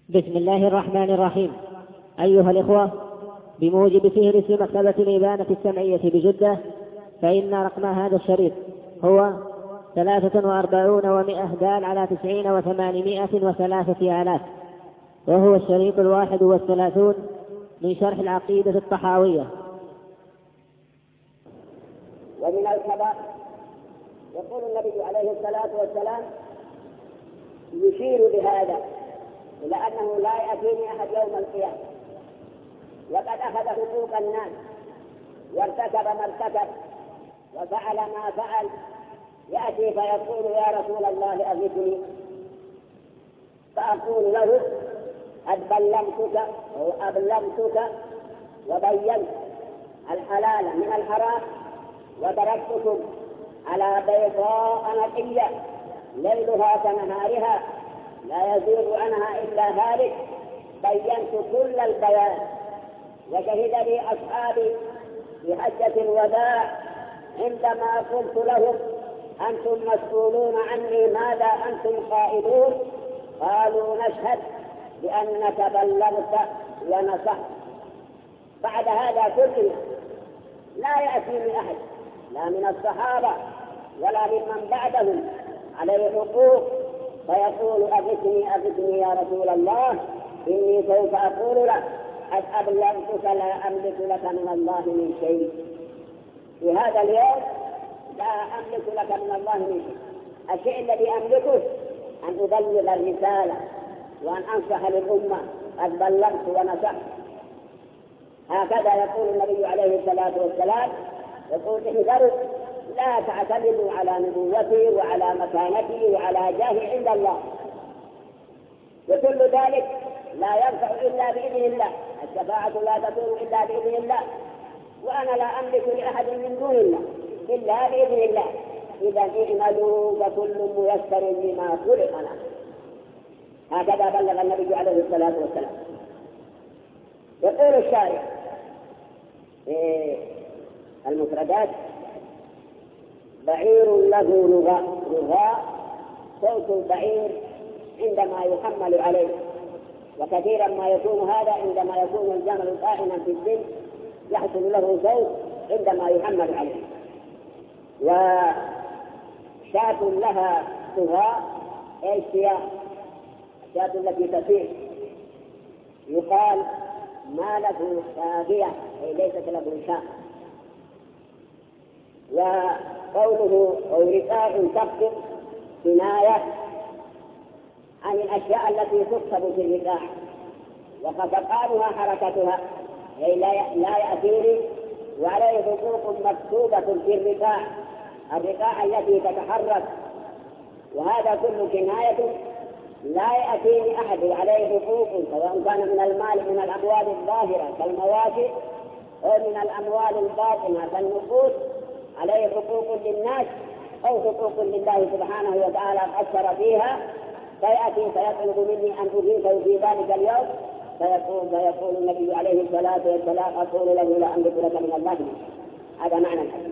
بسم الله الرحمن الرحيم. أيها الإخوة، بموجب فهرس مكتبة الإبانة السمعية بجدة، فإن رقم هذا الشريط هو 43 دال على 90 و803 آلاف، وهو الشريط 31 من شرح العقيدة الطحاوية. ومن الكبائر يقول النبي عليه الصلاة والسلام يشير بهذا إلى أنه لا يأتيني أحد يوم القيامة وقد أخذ حقوق الناس وارتكب ما ارتكب وفعل ما فعل، يأتي فيقول يا رسول الله أغثني، فأقول له قد بلغتك أو أبلغتك وبينت الحلال من الحرام وتركتكم على بيضاء نقية ليلها كنهارها لا يزيغ عنها إلا هالك، بينت كل البيان. وشهد لي أصحابي في حجة الوداع عندما قلت لهم أنتم مسؤولون عني ماذا أنتم قائلون؟ قالوا نشهد بأنك بلغت ونصحت. بعد هذا كله لا يأتيني أحد لا من الصحابة ولا ممن بعدهم عليه حقوق فيقول أغثني يا رسول الله، إني سوف أقول لك قد أبلغتك لا أملك لك من الله من شيء. في هذا اليوم لا أملك لك من الله من شيء. الشيء الذي أملكه أن أبلغ الرسالة وأن أنصح للأمة، قد بلغت ونصحت. هكذا يقول النبي عليه الصلاة والسلام، يقول احذروا لا تعتمدوا على نبوتي وعلى مكانتي وعلى جاهي عند الله، وكل ذلك لا ينفع إلا بإذن الله، الشفاعة لا تكون إلا بإذن الله، وأنا لا أملك لأحد من دون الله إلا بإذن الله. إذا اعملوا وكل ميسر لما خلق له. هكذا بلغ النبي عليه الصلاة والسلام. يقول الشارع في المفردات بعير له رغاء صوت البعير عندما يحمل عليه، وكثيرا ما يكون هذا عندما يكون الجمل قائما في السن يحصل له صوت عندما يحمل عليه. وشاة لها رغاء أي سياق، الشاة التي تسير يقال ما له ساقية أي ليست له شاة. وقوله أو رقاء تقصد كناية عن الأشياء التي تكتب في الرقاع، وخفقانها حركتها أي لا يأتيني وعليه حقوق مكتوبة في الرقاع التي تتحرك. وهذا كل كناية لا يأتيني أحد عليه حقوق، سواء كان من المال من الأموال الظاهرة كالمواشي أو من الأموال الباطنة كالنقود، عليه حقوق للناس أو حقوق لله سبحانه وتعالى أثر فيها، فيأتي فيطلب مني أن أجيبه في ذلك اليوم، فيقول النبي عليه الصلاة والسلام أقول له لا أملك لك من الله. هذا معنى الحديث.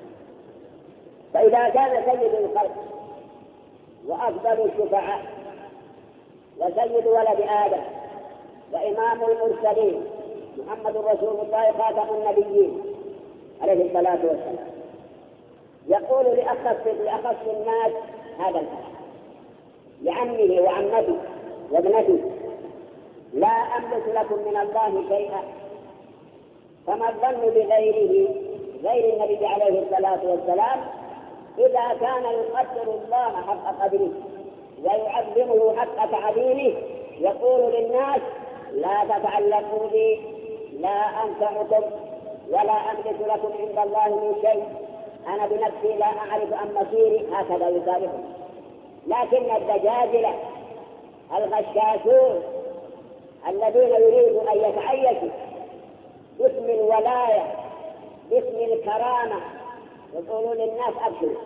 فإذا كان سيد الخلق وأفضل الشفعاء وسيد ولد آدم وإمام المرسلين محمد رسول الله خاتم النبيين عليه الصلاة والسلام يقول لأخص الناس هذا الكلام لعمه وعمته وابنته، لا أملك لكم من الله شيئا. فما الظن بغيره غير النبي عليه الصلاة والسلام إذا كان يقدر الله حق قدره ويعظمه حق تعظيمه، يقول للناس لا تتعلقوا بي، لا أنفعكم ولا أملك لكم عند الله من شيء، أنا بنفسي لا أعرف عن مصيري. هكذا يصالحهم. لكن الدجاجلة الغشاشون الذين يريدوا أن يتعيشوا باسم الولاية باسم الكرامة يقولون للناس أبشروا،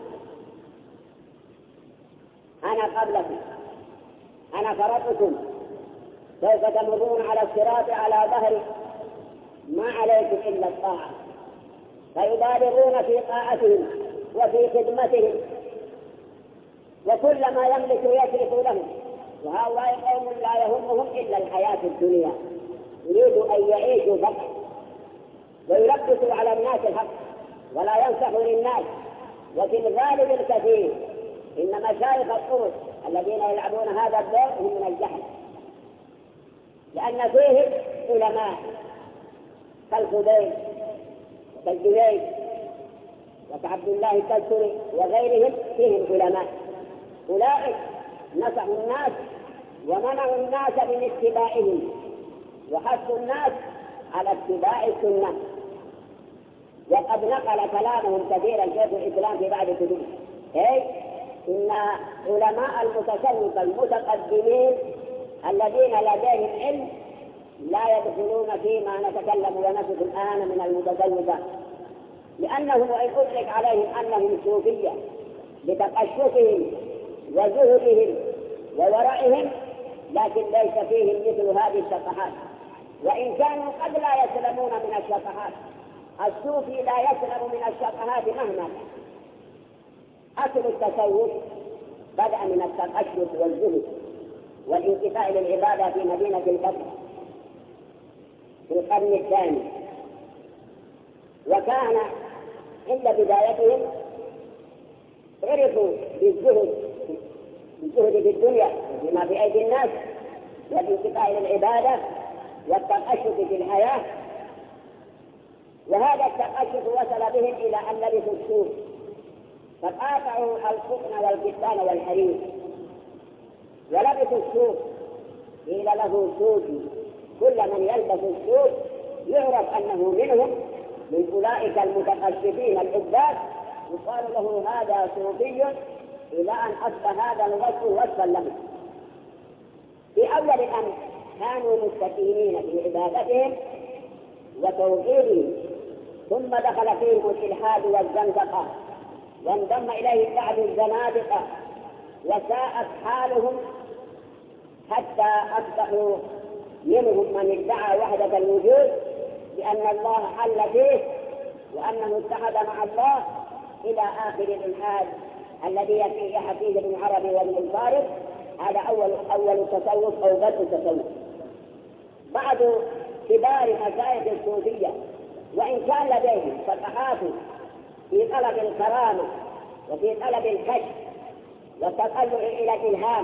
أنا قبلكم، أنا فرطكم، سوف تمرون على الصراط على ظهري، ما عليكم إلا الطاعة. فيبالغون في طاعتهم وفي خدمتهم، وكل ما يملك يصرف لهم وهؤلاء قوم لا يهمهم إلا الحياة الدنيا، يريدوا أن يعيشوا فقط ويلبسوا على الناس الحق ولا ينصحوا للناس. وفي الغالب الكثير إن مشايخ الطرق الذين يلعبون هذا الدور هم من الجهل، لأن فيهم علماء كالخديوي وكالجنيد وكعبد الله التذكري وغيرهم، فيهم علماء. أولئك نصحوا الناس ومنعوا الناس من اتباعهم وحثوا الناس على اتباع السنة. وقد نقل كلامهم كثيرا شيخ الإسلام في بعض كتبه، أي إن علماء المتصوف المتقدمين الذين لديهم علم لا يدخلون فيما نتكلم ونسف الآن من المتصوفة، لأنه وإن أطلق عليهم أنهم صوفية لتقشفهم وزهدهم وورائهم، لكن ليس فيهم مثل هذه الشطحات، وإن كانوا قد لا يسلمون من الشطحات. الصوفي لا يسلم من الشطحات مهما كان. أصل التصوف بدأ من التقشف والزهد والانتفاع للعبادة في مدينة البصرة في القرن الثاني، وكان عند بدايتهم عرفوا بالزهد في الدنيا وفيما في أيدي الناس والانتفاع للعبادة والتقشف في الحياة. وهذا التقشف وصل بهم إلى أن لبسوا السوق فقاطعوا القطن والكتان والحرير ولبسوا السوق. قيل له سوقي، كل من يلبس السوق يعرف أنه منهم، من أولئك المتقشفين العباد، يقال له هذا صوفي، إلى أن أصبح هذا الوصف وصفا له. في أول الأمر كانوا مستكينين في عبادتهم وتوحيدهم، ثم دخل فيهم الإلحاد والزندقة وانضم إليه بعض الزنادقة وساءت حالهم حتى أصبحوا منهم من ادعى وحدة الوجود بأن الله حل فيه وأنه اتحد مع الله، إلى آخر الإلحاد الذي فيه حفيظ بن عربي وابن الفارس. هذا أول التصوف أو بدء التصوف. بعض كبار مشايخ الصوفية وإن كان لديهم فتحات في طلب الكرامة وفي طلب الكشف والتطلع إلى الإلهام،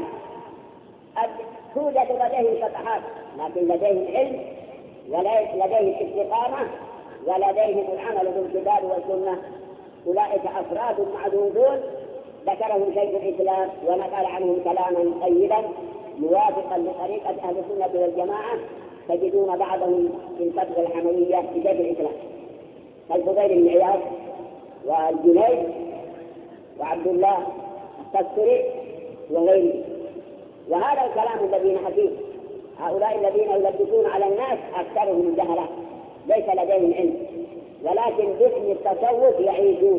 توجد لديهم فتحات، لكن لديهم علم ولديهم استقامة ولديهم العمل بالكتاب والسنة. أولئك أفراد معدودون ذكرهم شيخ الإسلام ونقل عنهم كلاما طيبا موافقا لطريقة أهل السنة والجماعة، تجدون بعضهم في الفتوى الحموية في شيخ الإسلام كالفضيل بن عياض والجنيد وعبد الله التذكري وغيره. وهذا الكلام الذي نحكيه، هؤلاء الذين يلبسون على الناس أكثرهم جهلة ليس لديهم علم، ولكن باسم التصوف يعيشون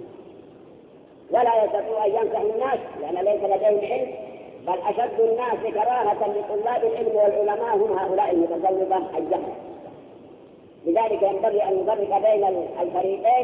ولا يستطيعوا أن ينصحوا الناس لأن ليس لديهم علم، بل أشد الناس كراهة لطلاب العلم والعلماء هم هؤلاء المتصوفة الجهل. لذلك ينبغي أن نفرق بين الفريقين،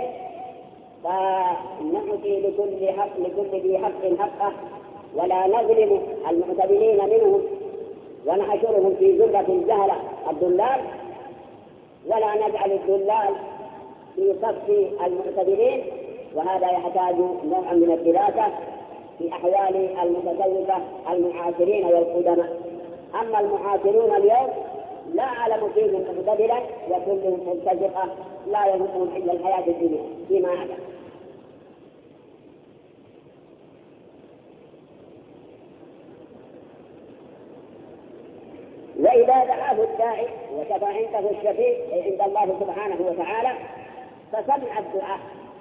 فنعطي لكل ذي حق حقه ولا نظلم المعتدلين منهم ونحشرهم في زمرة الجهلة الضلال، ولا نجعل الضلال في صف المعتدلين. وهذا يحتاج نوعا من الدراسة في أحوال المتصوفة المعاصرين والقدماء. أما المعاصرون اليوم لا أعلم فيهم معتدلا وكلهم ملتزقة لا يهمهم إلا الحياة الدنيا فيما أعلم. وإذا دعاه الداعي وشفع عنده الشفيع عند الله سبحانه وتعالى فسمع الدعاء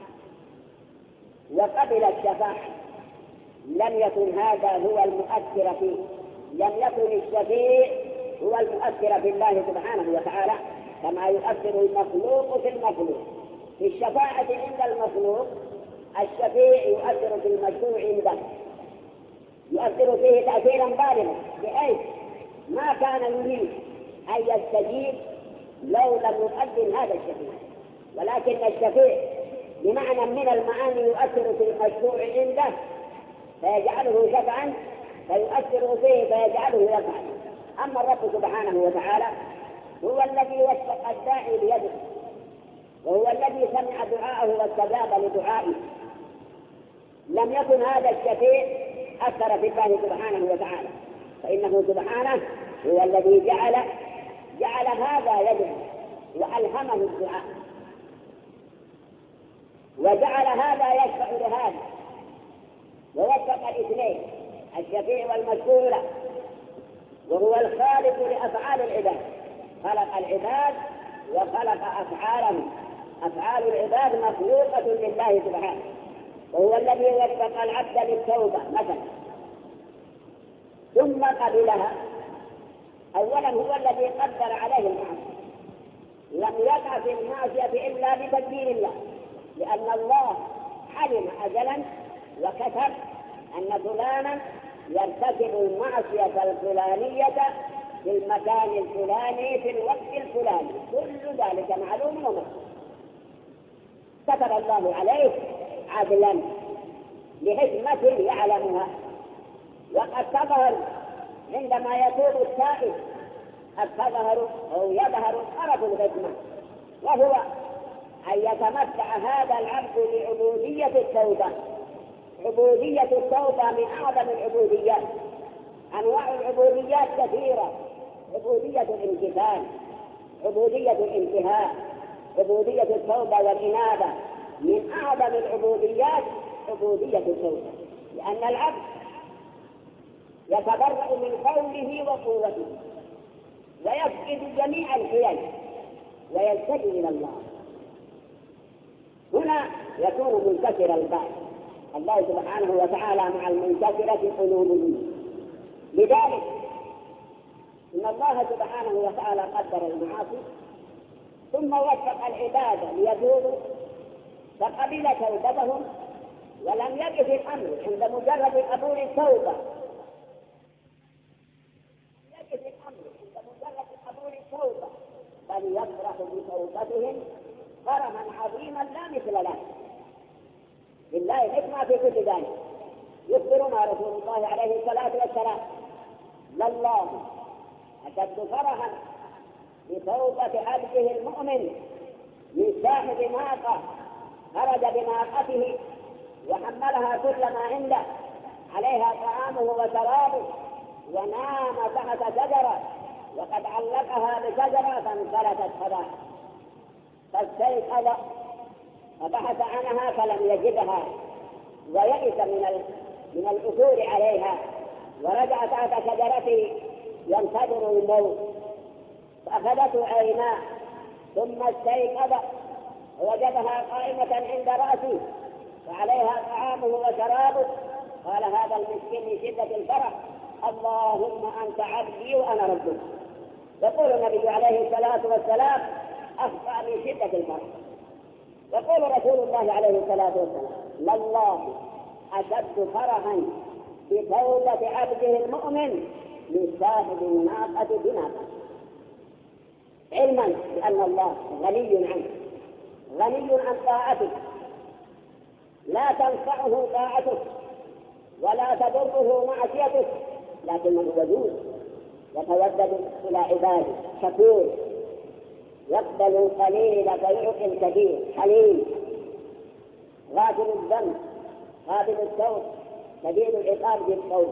وقبل الشفاعة، لم يكن هذا هو المؤثر فيه، لم يكن الشفيع هو المؤثر في الله سبحانه وتعالى كما يؤثر المخلوق في المخلوق. في الشفاعة عند المخلوق الشفيع يؤثر في المشروع عنده، يؤثر فيه تأثيرا بالغا، بحيث ما كان يريد أن يستجيب لو لم يقدم هذا الشفيع، ولكن الشفيع بمعنى من المعاني يؤثر في المشروع عنده فيجعله شفعا فيؤثر فيه فيجعله يفعل. أما الرب سبحانه وتعالى هو الذي وفق الداعي بيده، وهو الذي سمع دعاءه واستجاب لدعائه. لم يكن هذا الشفيع أثر في الله سبحانه وتعالى، فإنه سبحانه هو الذي جعل هذا يدعو وألهمه الدعاء، وجعل هذا يشفع لهذا، ووفق الاثنين الشفيع والمشفوع له، وهو الخالق لأفعال العباد، خلق العباد وخلق أفعالهم. أفعال العباد مخلوقة لله سبحانه، وهو الذي وفق العبد للتوبة مثلا ثم قبلها. أولا هو الذي قدر عليه المعصية، لم يقع في المعصية إلا بتدبير الله، لأن الله علم أجلا وكتب أن فلانا يرتكب المعصية الفلانية في المكان الفلاني في الوقت الفلاني، كل ذلك معلوم ومكتوب، كتب الله عليه عدلا لحكمة يعلمها. وقد تظهر عندما يتوب التائب، قد تظهر أو يظهر طرف الحكمة، وهو أن يتمتع هذا العبد بعبودية التوبة. عبودية التوبة من أعظم العبوديات. أنواع العبوديات كثيرة: عبودية الامتثال، عبودية الانتهاء، عبودية التوبة والإنابة. من أعظم العبوديات عبودية التوبة، لأن العبد يتبرأ من قوله وقوته ويفقد جميع الحيل ويلتجئ إلى الله. هنا يكون منكسر البال. الله سبحانه وتعالى مع المنكسرة قلوبهم. لذلك إن الله سبحانه وتعالى قدر المعاصي ثم وفق العباد ليتوبوا فقبل توبتهم، ولم يقف الأمر عند مجرد قبول التوبة، بل يفرح بتوبتهم فرحا عظيما لا مثل له. لله الحكمة في كل ذلك. يخبرنا رسول الله عليه الصلاة والسلام: لله أشد فرحا بتوبة عبده المؤمن من صاحب ناقة خرج بناقته وحملها كل ما عنده، عليها طعامه وشرابه، ونام تحت شجرة وقد علقها بشجرة فانفلتت فداها، فاستيقظ فبحث عنها فلم يجدها، ويئس من الأثور عليها، ورجع تحت شجرته ينتظر الموت، فأخذته عيناه ثم استيقظ ووجدها قائمة عند رأسه وعليها طعامه وشرابه. قال هذا المسكين من شدة الفرح: اللهم أنت عبدي وأنا ربك. يقول النبي عليه الصلاة والسلام: أخطأ من شدة الفرح. يقول رسول الله عليه الصلاة والسلام: لله أشد فرحا بتوبة عبده المؤمن من صاحب الناقة بناقة، علما بأن الله غني عنه، غني عن طاعته، لا تنفعه طاعته ولا تضره معصيته، لكنه ودود يتودد إلى عباده، شكور، يقبل القليل فيعطي الكثير، حليم، غافل الذنب، قابل التوب، شديد العقاب بالتوب.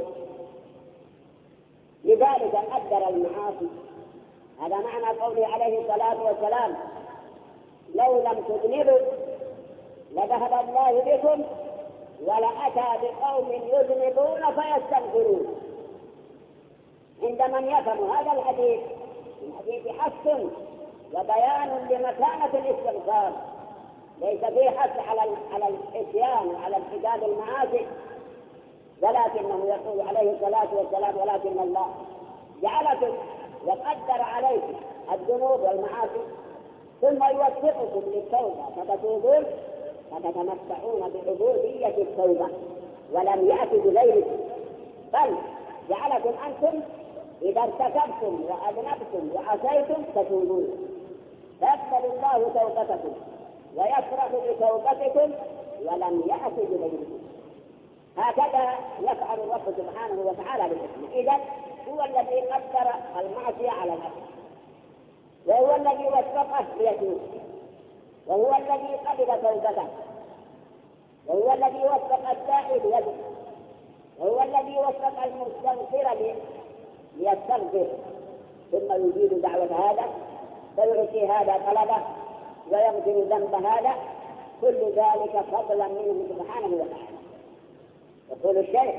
لذلك قدر المعاصي. هذا معنى قوله عليه الصلاة والسلام: لو لم تذنبوا لذهب الله بكم ولأتى بقوم يذنبون فيستغفرون. عند من يفهم هذا الحديث من حديث حث وبيان لمكانة الاستغفار، ليس فيه حث على العصيان وعلى ارتكاب المعاصي، ولكنه يقول عليه الصلاة والسلام: ولكن الله جعلكم وقدر عليكم الذنوب والمعاصي ثم يوفقكم للتوبة فتتوبون فتتمتعون بعبودية التوبة، ولم يأتي بغيركم، بل جعلكم أنتم إذا ارتكبتم وأذنبتم وعصيتم تتوبون، فيقبل الله توبتكم ويفرح بتوبتكم ولم يأتي بغيركم. هكذا يفعل الرب سبحانه وتعالى بالحكمة. إذن هو الذي قدر المعصية على العبد، وهو الذي وفقه ليتوب، وهو الذي قبل توبته، وهو الذي وفق الداعي بيده، وهو الذي وفق المستغفر ليستغفر، ثم يجيب دعوة هذا فيعطي هذا طلبه ويغفر ذنب هذا، كل ذلك فضلا منه سبحانه وتعالى. يقول الشيخ: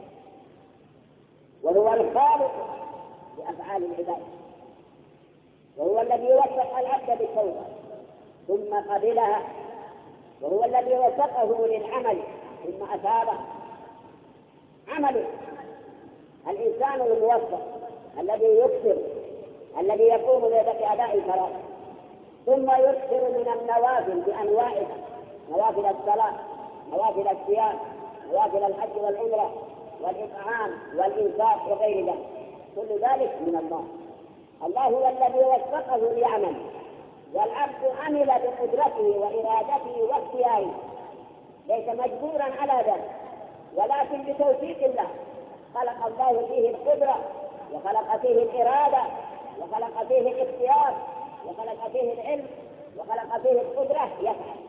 وهو الخالق لأفعال العباد، وهو الذي وفق العبد بالتوبة ثم قبلها، وهو الذي وفقه للعمل ثم أثابه. عمله الإنسان الموفق الذي يكثر، الذي يقوم بأداء الفرائض، ثم يكثر من النوافل بأنواعها، نوافل الصلاة، نوافل الصيام، نوافل الحج والعمرة والإطعام والإنفاق وغير ذلك، كل ذلك من الله. الله هو الذي وفقه ليعمل، والعبد عمل بقدرته وإرادته واختياره، ليس مجبورا على ذلك، ولكن بتوفيق الله. خلق الله فيه القدرة، وخلق فيه الإرادة، وخلق فيه الاختيار، وخلق فيه العلم، وخلق فيه القدرة يفعل.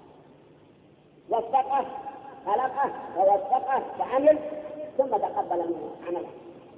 وفقه، خلقه ووفقه فعمل، ثم تقبل منه عمله.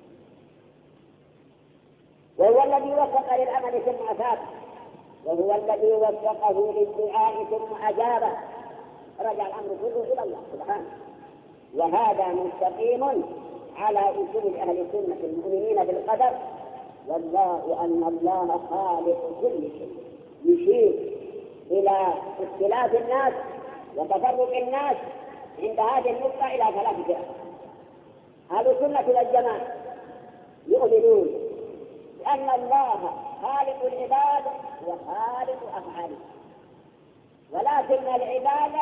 وهو الذي وفق للعمل ثم أثاب، وهو الذي وفقه للدعاء ثم أجابه. رجع الأمر كله إلى الله سبحانه، وهذا مستقيم على أصول أهل السنة المؤمنين بالقدر، وأن الله خالق كل شيء. يشير إلى اختلاف الناس وتفرق الناس عند هذه النقطة إلى 3 فرق. أهل السنة والجماعة يؤمنون بأن الله خالق العباد وخالق أفعالهم، ولكن العباد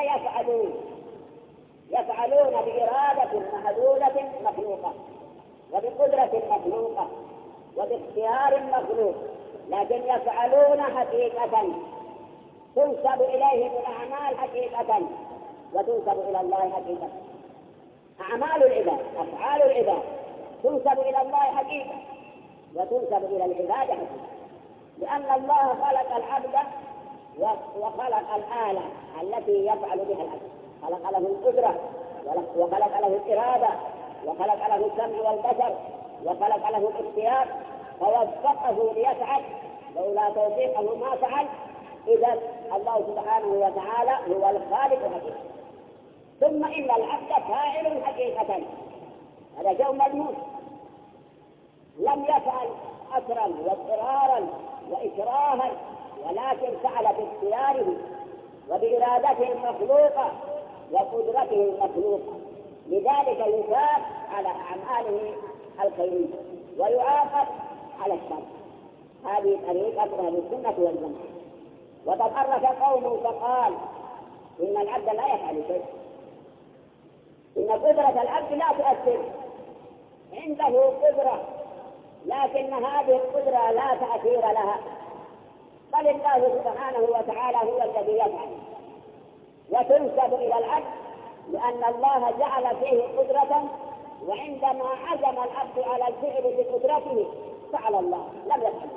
يفعلون بإرادة محدودة مخلوقة، وبقدرة مخلوقة، وباختيار مخلوق، لكن يفعلون حقيقة تنسب إليهم الأعمال حقيقة وتنسب إلى الله حقيقة. أعمال العباد، أفعال العباد تنسب إلى الله حقيقة وتنسب إلى العباد حقيقة، لأن الله خلق العبد وخلق الآلة التي يفعل بها العبد، خلق له القدرة، وخلق له الإرادة، وخلق له السمع والبصر، وخلق له الاختيار، فوفقه ليفعل. لولا توفيقه ما فعل. إذن الله سبحانه وتعالى هو الخالق حقيقة. ثم إن العبد فاعل حقيقة، هذا شيء مضمون، لم يفعل أسرا واضطرارا وإكراها، ولكن فعل باختياره وبإرادته المخلوقة وقدرته المخلوقة. لذلك يثاب على أعماله الخيرية ويعاقب على الشر. هذه طريقة أهل السنة والجماعة. وتطرف قوم فقال إن العبد لا يفعل شيء، إن قدرة العبد لا تؤثر، عنده قدرة لكن هذه القدرة لا تأثير لها، بل الله سبحانه وتعالى هو الذي يفعل، وتنسب إلى العبد لأن الله جعل فيه قدرة، وعندما عزم العبد على الفعل بقدرته فعل الله لم يفعل.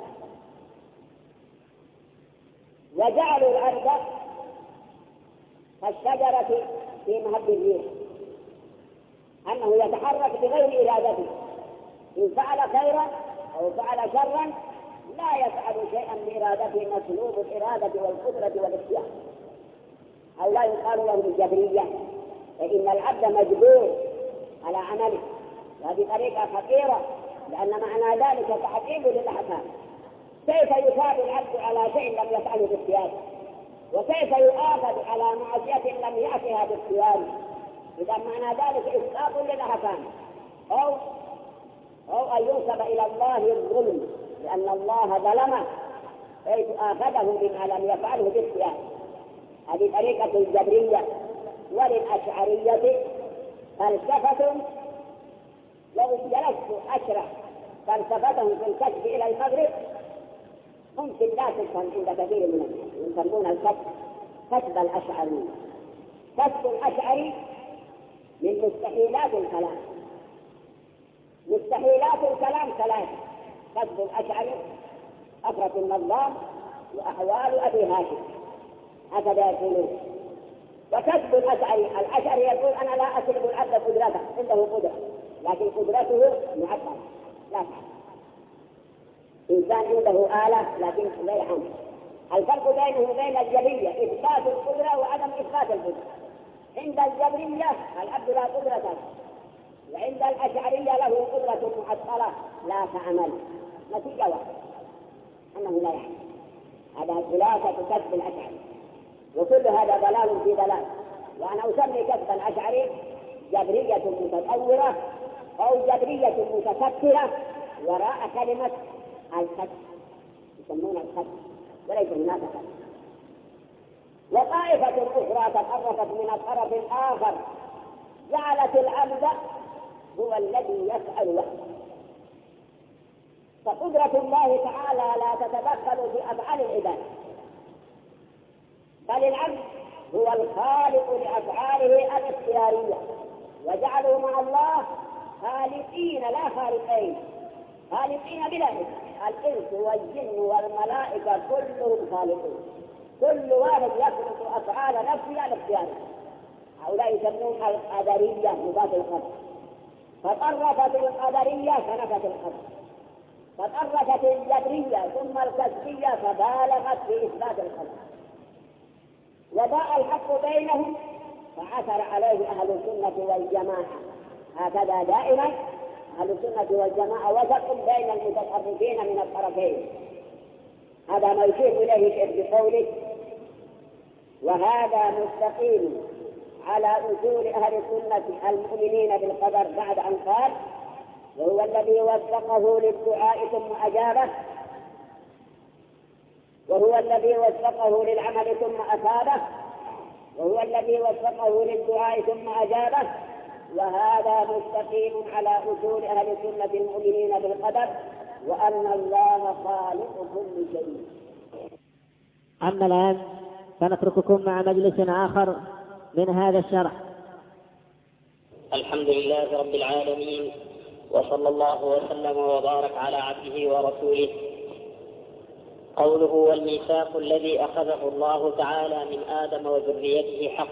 وجعلوا العبد كالشجرة في مهب الريح، أنه يتحرك بغير إرادته، إن فعل خيرا أو فعل شرا لا يفعل شيئا بإرادته، مسلوب الإرادة والقدرة والاختيار. أو لا يقال له بالجبرية، فإن العبد مجبور على عمله، وهذه طريقة خطيرة، لأن معنى ذلك تعقيب للأحكام. كيف يثاب العبد على شيء لم يفعله باختياره، وكيف يؤاخذ على معصية لم يأتها باختياره؟ إذا معنى ذلك إسقاط للأحكام، أو أن ينسب إلى الله الظلم، لأن الله ظلمه حيث آخذه بما لم يفعله باختياره. هذه طريقة الجبرية. وللأشعرية فلسفة، لو جلست أشرح فلسفتهم في الكشف إلى المغرب ممكن لا تفهم عند كثير من الناس، يسمون الكشف كشف الأشعري. كشف الأشعري من مستحيلات الكلام. مستحيلات الكلام ثلاث: كتب الأشعري، أفرة النظام، وأحوال أبي هاشم، هكذا يقولون. وكتب الأشعري يقول: أنا لا أسلب العبد قدرته، عنده قدرة لكن قدرته معطلة لا تعلم. إنسان عنده آلة لكن لا يعمل. الفرق بينه وبين الجبرية إثبات القدرة وعدم إثبات القدرة. عند الجبرية العبد لا قدرة له، وعند الأشعرية له قدرة معطلة لا تعمل. نتيجة واحدة أنه لا يعمل. هذا خلاصة كتب الأشعري، وكل هذا ضلال في ضلال. وأنا أسمي كتب الأشعري جبرية متطورة أو جبرية متفكرة وراء كلمة الكتب، يسمون الكتب وليس هناك كتب. وطائفة أخرى تطرفت من الطرف الآخر، جعلت العبد هو الذي يفعل وحده. فقدرة الله تعالى لا تتدخل في أفعال العباد، بل العبد هو الخالق لأفعاله الاختيارية، وجعلوا مع الله خالقين لا خالقين، خالقين بلا اسم. الإنس والجن والملائكة كلهم خالقون، كل واحد يخلق أفعال نفسه على اختياره. هؤلاء يسمون القدرية مضاد القدر. فطرفت القدرية فنفت القدر، فطرفت الجبرية ثم الكسبية فبالغت في إثبات القدر. وضاء الحق بينهم فعثر عليه أهل السنة والجماعة. هكذا دائما أهل السنة والجماعة وسط بين المتطرفين من الطرفين. هذا ما يشير إليه الشيخ بقوله: وهذا مستقيم على أصول أهل السنة المؤمنين بالقدر، بعد أن قال: وهو الذي وفقه للدعاء ثم أجابه، وهو الذي وفقه للعمل ثم أثابه، وهو الذي وفقه للدعاء ثم أجابه. وهذا مستقيم على أصول أهل السنة المؤمنين بالقدر، وأن الله خالق كل شيء. أما الآن فنترككم مع مجلس آخر من هذا الشرح. الحمد لله رب العالمين، وصلى الله وسلم وبارك على عبده ورسوله. قوله: والميثاق الذي أخذه الله تعالى من آدم وذريته حق.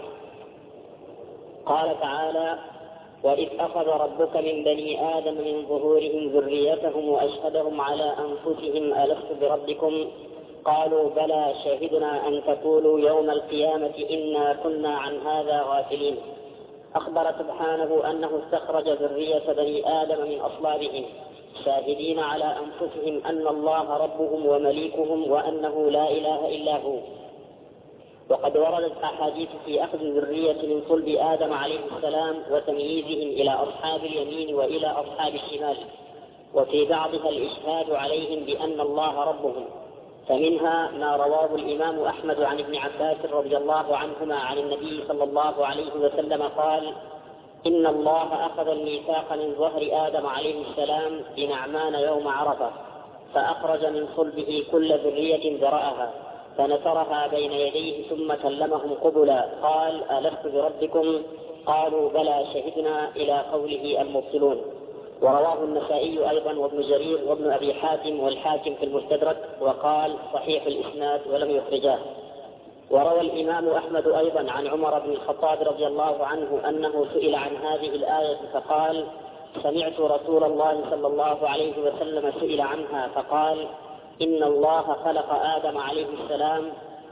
قال تعالى: وإذ أخذ ربك من بني آدم من ظهورهم ذريتهم وأشهدهم على أنفسهم ألست بربكم قالوا بلى شهدنا أن تقولوا يوم القيامة إنا كنا عن هذا غافلين. أخبر سبحانه أنه استخرج ذرية بني آدم من أصلابهم شاهدين على أنفسهم أن الله ربهم ومليكهم وأنه لا إله إلا هو. وقد وردت أحاديث في أخذ الذرية من صلب آدم عليه السلام وتمييزهم إلى أصحاب اليمين وإلى أصحاب الشمال، وفي بعضها الإشهاد عليهم بأن الله ربهم. فمنها ما رواه الإمام أحمد عن ابن عباس رضي الله عنهما عن النبي صلى الله عليه وسلم قال: إن الله أخذ الميثاق من ظهر آدم عليه السلام بنعمان يوم عرفة، فأخرج من صلبه كل ذرية ذرأها فنثرها بين يديه ثم كلمهم قبلا قال: ألست بربكم؟ قالوا بلى شهدنا، إلى قوله المبطلون. ورواه النسائي أيضا وابن جرير وابن أبي حاتم والحاكم في المستدرك، وقال صحيح الإسناد ولم يخرجاه. وروى الإمام أحمد أيضا عن عمر بن الخطاب رضي الله عنه أنه سئل عن هذه الآية فقال: سمعت رسول الله صلى الله عليه وسلم سئل عنها فقال: إن الله خلق آدم عليه السلام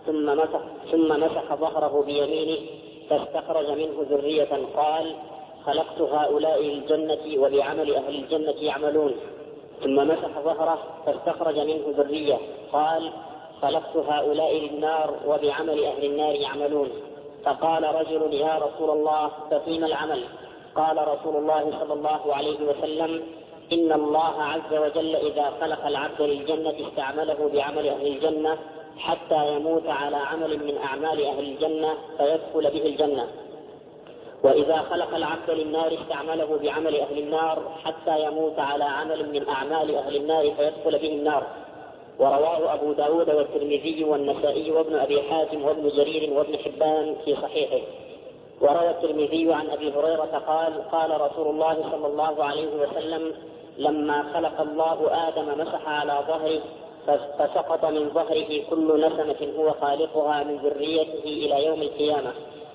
ثم مسح ظهره بيمينه فاستخرج منه ذرية قال: خلقت هؤلاء للجنة وبعمل أهل الجنة يعملون. ثم مسح ظهره فاستخرج منه ذرية قال: خلقت هؤلاء للنار وبعمل أهل النار يعملون. فقال رجل: يا رسول الله ففيما العمل؟ قال رسول الله صلى الله عليه وسلم: إن الله عز وجل إذا خلق العبد للجنة استعمله بعمل أهل الجنة حتى يموت على عمل من أعمال أهل الجنة فيدخل به الجنة، وإذا خلق العبد للنار استعمله بعمل أهل النار حتى يموت على عمل من أعمال أهل النار فيدخل به النار. ورواه أبو داود والترمذي والنسائي وابن أبي حاتم وابن جرير وابن حبان في صحيحه. وروى الترمذي عن أبي هريرة قال قال رسول الله صلى الله عليه وسلم: لما خلق الله آدم مسح على ظهره فسقط من ظهره كل نسمة هو خالقها من ذريته إلى يوم القيامة.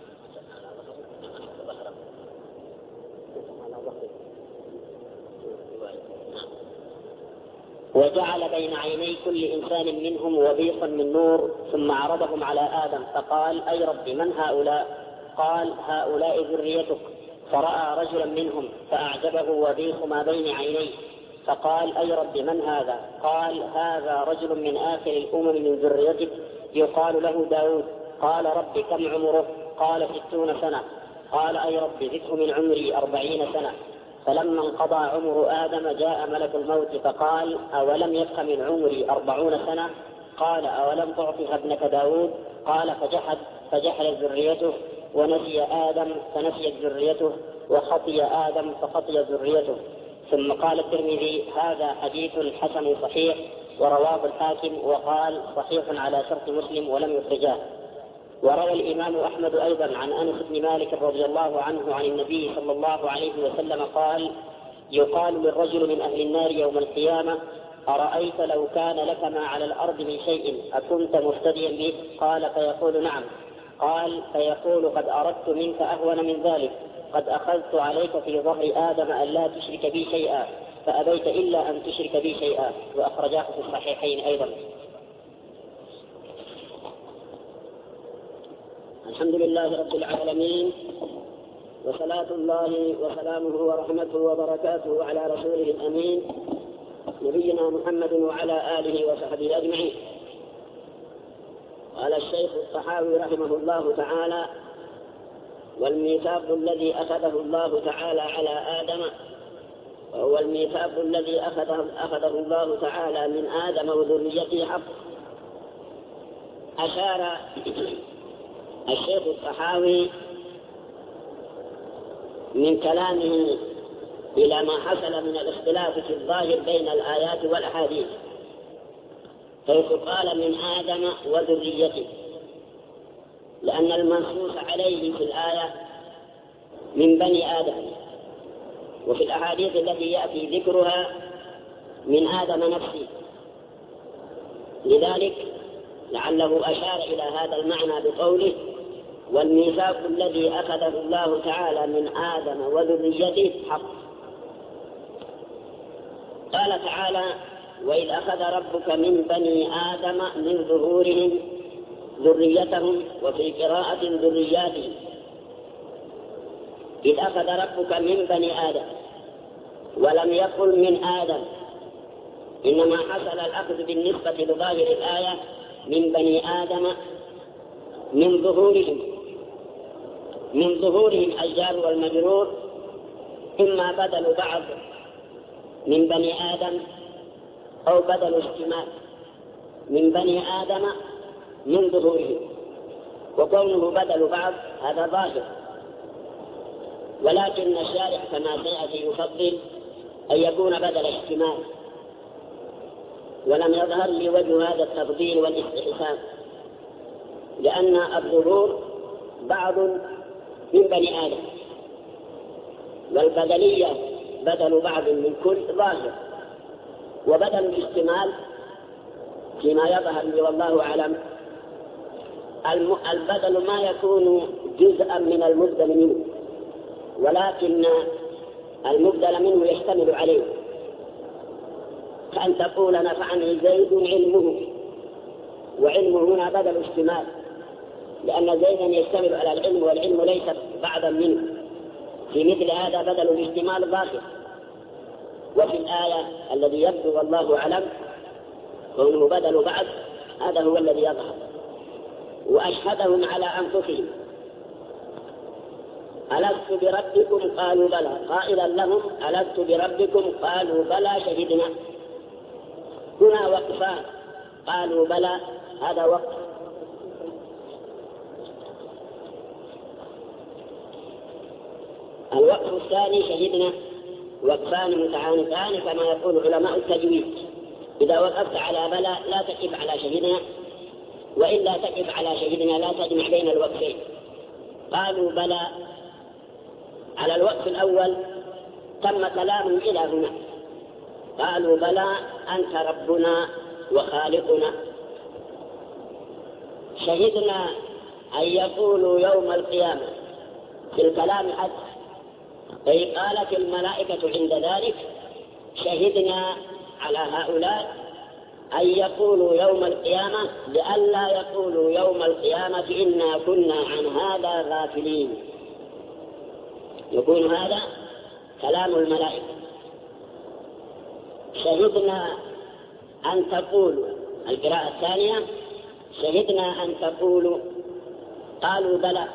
وجعل بين عيني كل إنسان منهم وبيصا من نور، ثم عرضهم على آدم فقال: أي رب من هؤلاء؟ قال: هؤلاء ذريتك. فرأى رجلا منهم فأعجبه وبيص ما بين عينيه فقال: أي رب من هذا؟ قال: هذا رجل من آخر الأمم من ذريتك يقال له داود. قال: رب كم عمره؟ قال: 60 سنة. قال: أي رب زده من عمري 40 سنة. فلما انقضى عمر آدم جاء ملك الموت فقال: أولم يبق من عمري 40 سنة؟ قال: أولم تعطها ابنك داود؟ قال: فجحد ذريته، ونسي آدم فنسيت ذريته، وخطي آدم فخطي ذريته. ثم قال الترمذي: هذا حديث حسن صحيح، ورواه الحاكم وقال صحيح على شرط مسلم ولم يخرجاه. وروى الإمام أحمد أيضا عن أنس بن مالك رضي الله عنه عن النبي صلى الله عليه وسلم قال: يقال للرجل من أهل النار يوم القيامة: أرأيت لو كان لك ما على الأرض من شيء أكنت مفتديا به؟ قال: فيقول: نعم. قال: فيقول: قد أردت منك أهون من ذلك، قد أخذت عليك في ظهر آدم أن لا تشرك بي شيئا، فأبيت إلا أن تشرك بي شيئا. وأخرجاه في الصحيحين أيضا. الحمد لله رب العالمين، وصلاة الله وسلامه ورحمته وبركاته على رسوله الأمين نبينا محمد وعلى آله وصحبه أجمعين. قال الشيخ الطحاوي رحمه الله تعالى: والميثاق الذي أخذه الله تعالى على آدم وهو الميثاق الذي أخذه الله تعالى من آدم وذريته حق. أشار الشيخ الطحاوي من كلامه إلى ما حصل من الاختلاف في الظاهر بين الآيات والأحاديث، حيث قال من آدم وذريته، لأن المنصوص عليه في الآية من بني آدم، وفي الأحاديث التي يأتي ذكرها من آدم نفسه. لذلك لعله أشار إلى هذا المعنى بقوله: والميثاق الذي أخذه الله تعالى من آدم وذريته حق. قال تعالى: وإذ أخذ ربك من بني آدم من ظهورهم ذريتهم، وفي قراءة ذرياتهم. إذ أخذ ربك من بني آدم، ولم يقل من آدم، إنما حصل الأخذ بالنسبة لظاهر الآية من بني آدم من ظهورهم الجار والمجرور إما بدل بعض من بني آدم أو بدل اشتمال من بني آدم من ظهورهم، وكونه بدل بعض هذا ظاهر، ولكن الشارع كما سيأتي يفضل أن يكون بدل اشتمال، ولم يظهر لي وجه هذا التفضيل والاستحسان، لأن الظهور بعض من بني آدم، والبدلية بدل بعض من كل ظاهر، وبدل الاشتمال فيما يظهر لي والله أعلم البدل ما يكون جزءا من المبدل منه، ولكن المبدل منه يشتمل عليه، كأن تقول نفعني زيد علمه، وعلمه هنا بدل اشتمال، لأن زيدا يشتمل على العلم والعلم ليس بعضا منه. في مثل هذا بدل الاشتمال ظاهر. وفي الآية الذي يبدو والله أعلم كونه بدل بعض، هذا هو الذي يظهر. وأشهدهم على أنفسهم ألست بربكم قالوا بلى، قائلا لهم ألست بربكم قالوا بلى شهدنا. هنا وقفان، قالوا بلى هذا وقف. الوقف الثاني شهدنا، وقفان متعانقان كما يقول علماء التجويد: إذا وقفت على بلى لا تقف على شهدنا، وإلا تقف على شهدنا لا تجمع بين الوقفين. قالوا بلى. على الوقف الأول تم كلامهم إلى هنا، قالوا بلى أنت ربنا وخالقنا. شهدنا أن يقولوا يوم القيامة في الكلام حتى، أي قالت الملائكة عند ذلك شهدنا على هؤلاء أن يقولوا يوم القيامة لئلا يقولوا يوم القيامة إنا كنا عن هذا غافلين. يكون هذا كلام الملائكة. شهدنا أن تقولوا، القراءة الثانية شهدنا أن تقولوا، قالوا بلى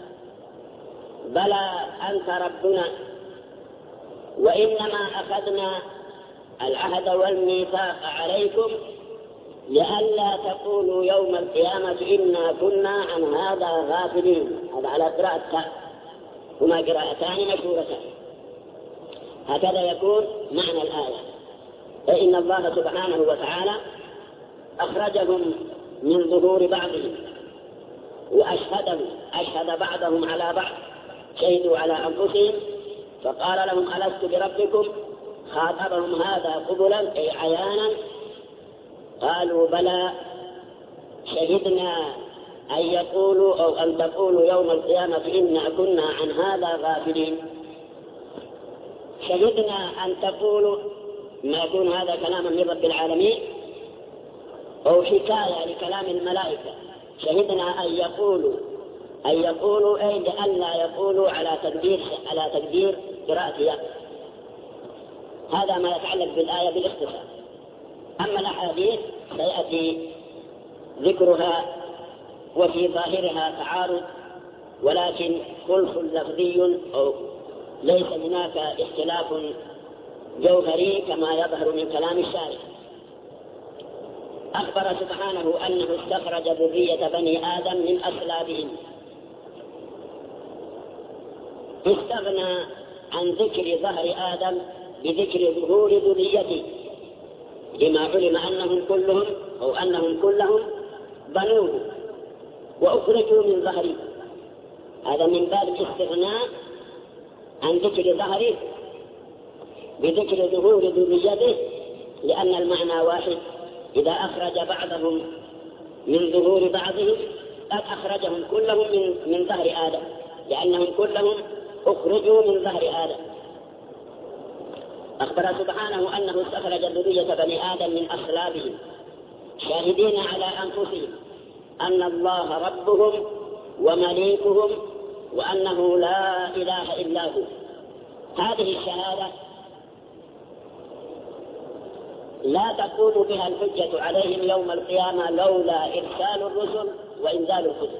بلى أنت ربنا، وإنما أخذنا العهد والميثاق عليكم لئلا تقولوا يوم القيامة إنا كنا عن هذا غافلين. هذا على قراءة، هما قراءتان مشهورتان. هكذا يكون معنى الآية. فإن الله سبحانه وتعالى أخرجهم من ظهور بعضهم وأشهدهم، أشهد بعضهم على بعض، شهدوا على أنفسهم فقال لهم ألست بربكم؟ خاطبهم هذا قبلا أي عيانا، قالوا بلى شهدنا أن يقولوا أو أن تقولوا يوم القيامة إنا كنا عن هذا غافلين. شهدنا أن تقولوا، ما يكون هذا كلاما من رب العالمين أو حكاية لكلام الملائكة. شهدنا أن يقولوا أي لئلا يقولوا على تقدير قراءة. هذا ما يتعلق بالآية بالاختصار. أما الأحاديث سيأتي ذكرها وفي ظاهرها تعارض، ولكن خلف لفظي أو ليس هناك اختلاف جوهري كما يظهر من كلام الشارع. أخبر سبحانه أنه استخرج ذرية بني آدم من أصلابهم، استغنى عن ذكر ظهر آدم بذكر ظهور ذريته، لما علم أنهم كلهم بنوه وأخرجوا من ظهره. هذا من باب الاستغناء عن ذكر ظهره بذكر ظهور ذريته، لأن المعنى واحد. إذا أخرج بعضهم من ظهور بعضهم قد أخرجهم كلهم من ظهر آدم، لأنهم كلهم أخرجوا من ظهر آدم. أخبر سبحانه أنه استخرج ذرية بني آدم من أصلابهم، شاهدين على أنفسهم أن الله ربهم ومليكهم وأنه لا إله إلا هو. هذه الشهادة لا تكون بها الحجة عليهم يوم القيامة لولا إرسال الرسل وإنزال الكتب،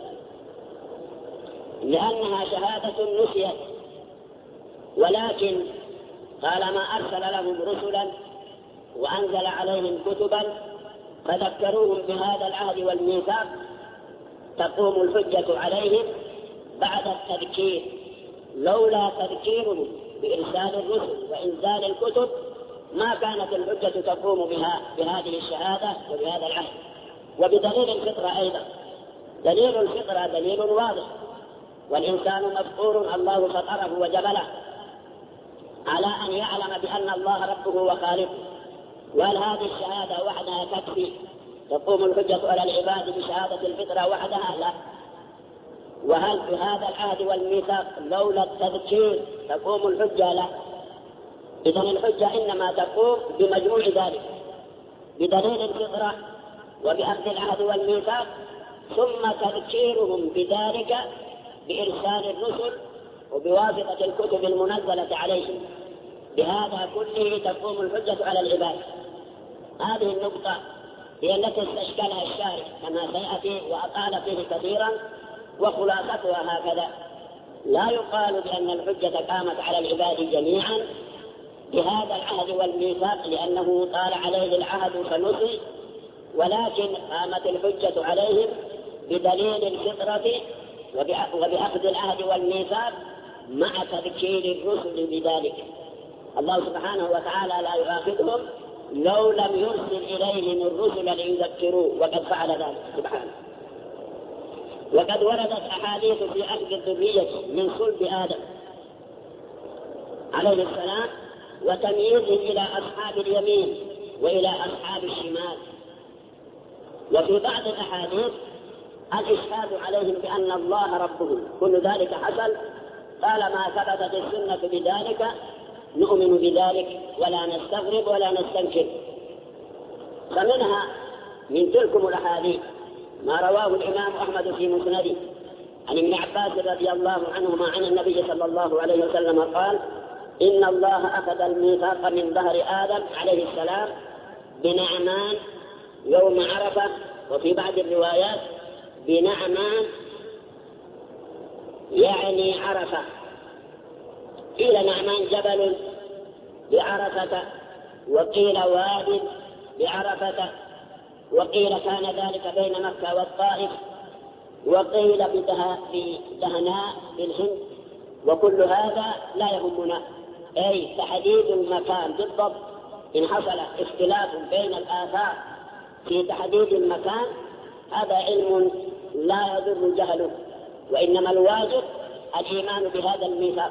لأنها شهادة نسيت، ولكن طالما أرسل لهم رسلا وأنزل عليهم كتبا فذكروهم بهذا العهد والميثاق تقوم الحجة عليهم بعد التذكير. لولا تذكيرهم بإرسال الرسل وإنزال الكتب ما كانت الحجة تقوم بهذه الشهادة وبهذا العهد. وبدليل الفطرة أيضا، دليل الفطرة دليل واضح، والإنسان مفطور الله فطره وجبله على أن يعلم بأن الله ربه وخالقه. وهل هذه الشهادة وحدها تكفي؟ تقوم الحجة على العباد بشهادة الفطرة وحدها؟ لا. وهل بهذا العهد والميثاق لولا التذكير تقوم الحجة؟ لا. إذن الحجة إنما تقوم بمجموع ذلك، بدليل الفطرة وبأخذ العهد والميثاق، ثم تذكيرهم بذلك بإرسال الرسل وبواسطة الكتب المنزلة عليهم. بهذا كله تقوم الحجة على العباد. هذه النقطة هي التي استشكلها الشارع كما سيأتي وأطال فيه كثيرا، وخلاصتها هكذا: لا يقال بأن الحجة قامت على العباد جميعا بهذا العهد والميثاق لأنه طال عليه العهد فنسي، ولكن قامت الحجة عليهم بدليل الفطرة وبأخذ العهد والميثاق مع تذكير الرسل بذلك. الله سبحانه وتعالى لا يؤاخذهم لو لم يرسل إليهم الرسل ليذكروا، وقد فعل ذلك سبحانه. وقد وردت أحاديث في أخذ الذرية من صلب آدم عليه السلام وتمييزه إلى أصحاب اليمين وإلى أصحاب الشمال. وفي بعض الأحاديث الإشهاد عليهم بأن الله ربهم، كل ذلك حصل طالما ثبتت السنة بذلك نؤمن بذلك ولا نستغرب ولا نستنكر. فمنها من تلكم الأحاديث ما رواه الإمام أحمد في مسنده عن ابن عباس رضي الله عنهما عن النبي صلى الله عليه وسلم قال: إن الله أخذ الميثاق من ظهر آدم عليه السلام بنعمان يوم عرفة، وفي بعض الروايات بنعمان يعني عرفة. قيل نعمان جبل بعرفة، وقيل واد بعرفة، وقيل كان ذلك بين مكة والطائف، وقيل بدهناء بالهند. وكل هذا لا يهمنا، أي تحديد المكان بالضبط. إن حصل اختلاف بين الآثار في تحديد المكان هذا علم لا يضر جهله، وإنما الواجب الإيمان بهذا الميثاق.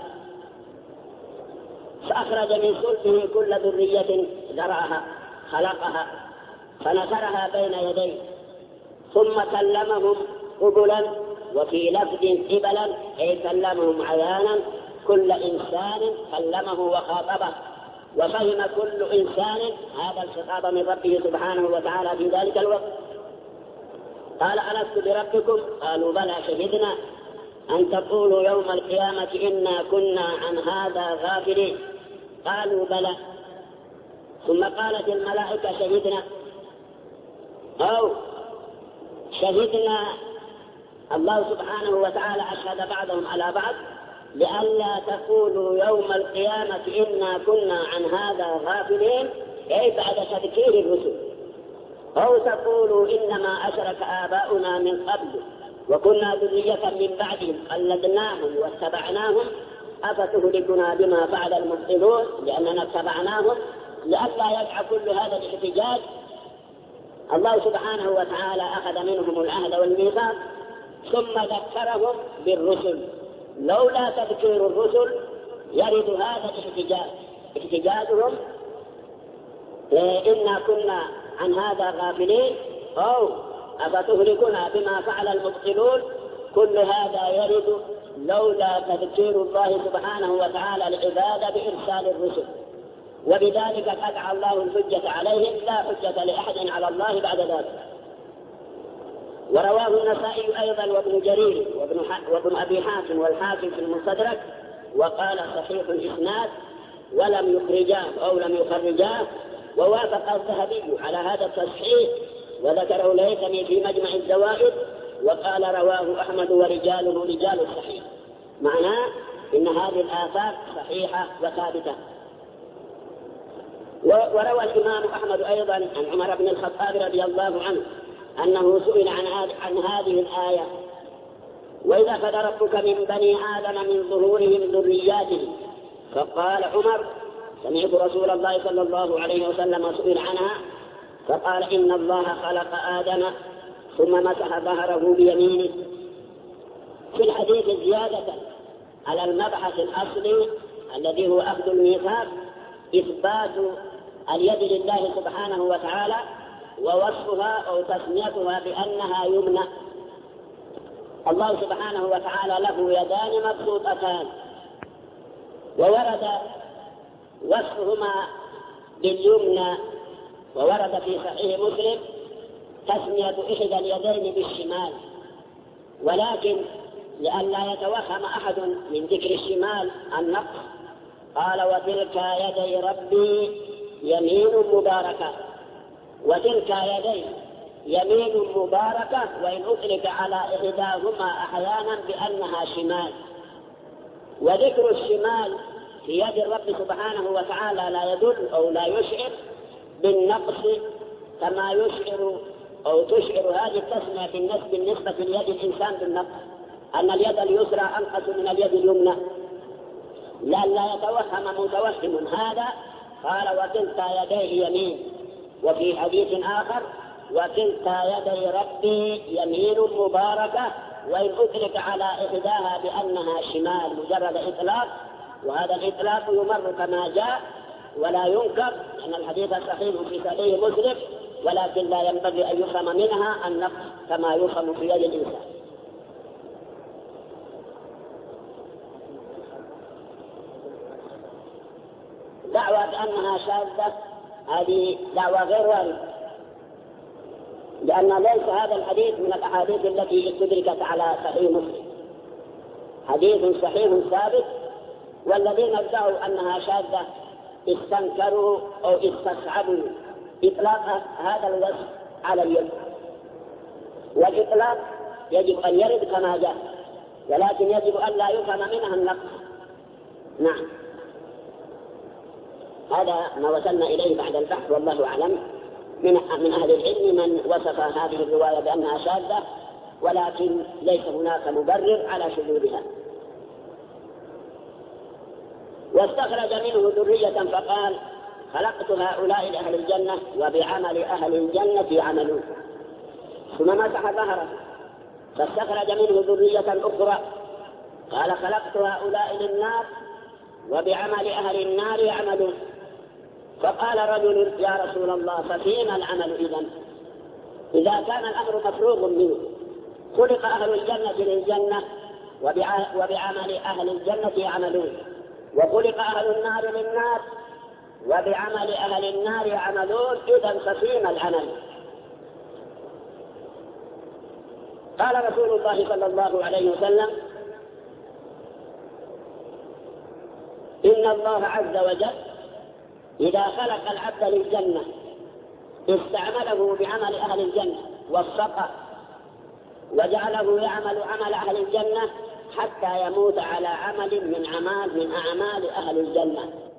فأخرج من صلبه كل ذرية ذرعها خلقها فنثرها بين يديه، ثم كلمهم قبلا، وفي لفظ قبلا أي كلمهم عيانا، كل إنسان كلمه وخاطبه، وفهم كل إنسان هذا الخطاب من ربه سبحانه وتعالى في ذلك الوقت. قال: ألست بربكم؟ قالوا: بلى شهدنا أن تقولوا يوم القيامة إنا كنا عن هذا غافلين. قالوا: بلى. ثم قالت الملائكة: شهدنا، أو شهدنا. الله سبحانه وتعالى أشهد بعضهم على بعض لئلا تقولوا يوم القيامة إنا كنا عن هذا غافلين، أي بعد تذكير الرسل، أو تقولوا إنما أشرك آباؤنا من قبل وكنا ذرية من بعدهم قلدناهم واتبعناهم أفتهلكنا بما فعل المبطلون، لأننا اتبعناهم لئلا يقع كل هذا الاحتجاج. الله سبحانه وتعالى أخذ منهم العهد والميثاق ثم ذكرهم بالرسل. لولا تذكير الرسل يرد هذا الاحتجاج، احتجاجهم إنا كنا عن هذا غافلين، أو أفتهلكنا بما فعل المبطلون. كل هذا يرد لولا تذكير الله سبحانه وتعالى العباد بإرسال الرسل، وبذلك قطع الله الحجة عليهم، لا حجة لأحد على الله بعد ذلك. ورواه النسائي أيضا وابن جرير وابن أبي حاتم والحاكم في المستدرك، وقال صحيح الإسناد ولم يخرجاه أو لم يخرجاه، ووافق الذهبي على هذا التصحيح، وذكره الهيثمي في مجمع الزوائد، وقال رواه أحمد ورجاله رجال الصحيح. معناه إن هذه الآثار صحيحة وثابتة. وروى الإمام أحمد أيضا عن عمر بن الخطاب رضي الله عنه أنه سئل عن هذه الآية: وإذا أخذ ربك من بني آدم من ظهورهم ذرياتهم. فقال عمر: سمعت رسول الله صلى الله عليه وسلم سئل عنها فقال: إن الله خلق آدم ثم مسح ظهره بيمينه. في الحديث زيادة على المبحث الأصلي الذي هو أخذ الميثاق، إثبات اليد لله سبحانه وتعالى ووصفها أو تسميتها بأنها يمنى. الله سبحانه وتعالى له يدان مبسوطتان، وورد وصفهما باليمنى، وورد في صحيح مسلم تسمية إحدى اليدين بالشمال. ولكن لئلا يتوهم أحد من ذكر الشمال النقص قال: وتلك يدي ربي يمين مباركة. وتلك يدي يمين مباركة، وإن أطلق على إحداهما أحيانا بأنها شمال. وذكر الشمال في يد الرب سبحانه وتعالى لا يدل أو لا يشعر بالنقص كما يشعر أو تشعر هذه التسمية بالنسبة ليد الإنسان بالنقص، أن اليد اليسرى أنقص من اليد اليمنى. لا يتوهم متوهم هذا. قال: وكلتا يديه يمين. وفي حديث آخر: وكلتا يدي ربي يمين مباركة وإن أطلق على إحداها بأنها شمال مجرد إطلاق، وهذا الإطلاق يمر كما جاء ولا ينكر، لأن الحديث صحيح في صحيح مسلم، ولكن لا ينبغي أن يفهم منها النقص كما يفهم في يد الإنسان. دعوة أنها شاذة هذه دعوة غير واردة، لأن ليس هذا الحديث من الأحاديث التي استدركت على صحيح مسلم، حديث صحيح ثابت، والذين ادعوا أنها شاذة استنكروا أو استصعبوا إطلاق هذا الوصف على اليد، والإطلاق يجب أن يرد كما جاء، ولكن يجب أن لا يفهم منها النقص. نعم، هذا ما وصلنا إليه بعد البحث، والله أعلم. من أهل العلم من وصف هذه الرواية بأنها شاذة، ولكن ليس هناك مبرر على شذوذها. واستخرج منه ذرية فقال: خلقت هؤلاء لأهل الجنة وبعمل أهل الجنة يعملون. ثم مسح ظهره فاستخرج منه ذرية أخرى قال: خلقت هؤلاء للنار وبعمل أهل النار يعملون. فقال رجل: يا رسول الله، ففيما العمل إذن؟ إذا كان الأمر مفروغ منه، خلق أهل الجنة للجنة وبعمل أهل الجنة يعملون، وخلق أهل النار للنار وبعمل أهل النار يعملون، إذن ففيما العمل؟ قال رسول الله صلى الله عليه وسلم: إن الله عز وجل إذا خلق العبد للجنة استعمله بعمل أهل الجنة وفقه وجعله يعمل عمل أهل الجنة حتى يموت على عمل من أعمال أهل الجنة،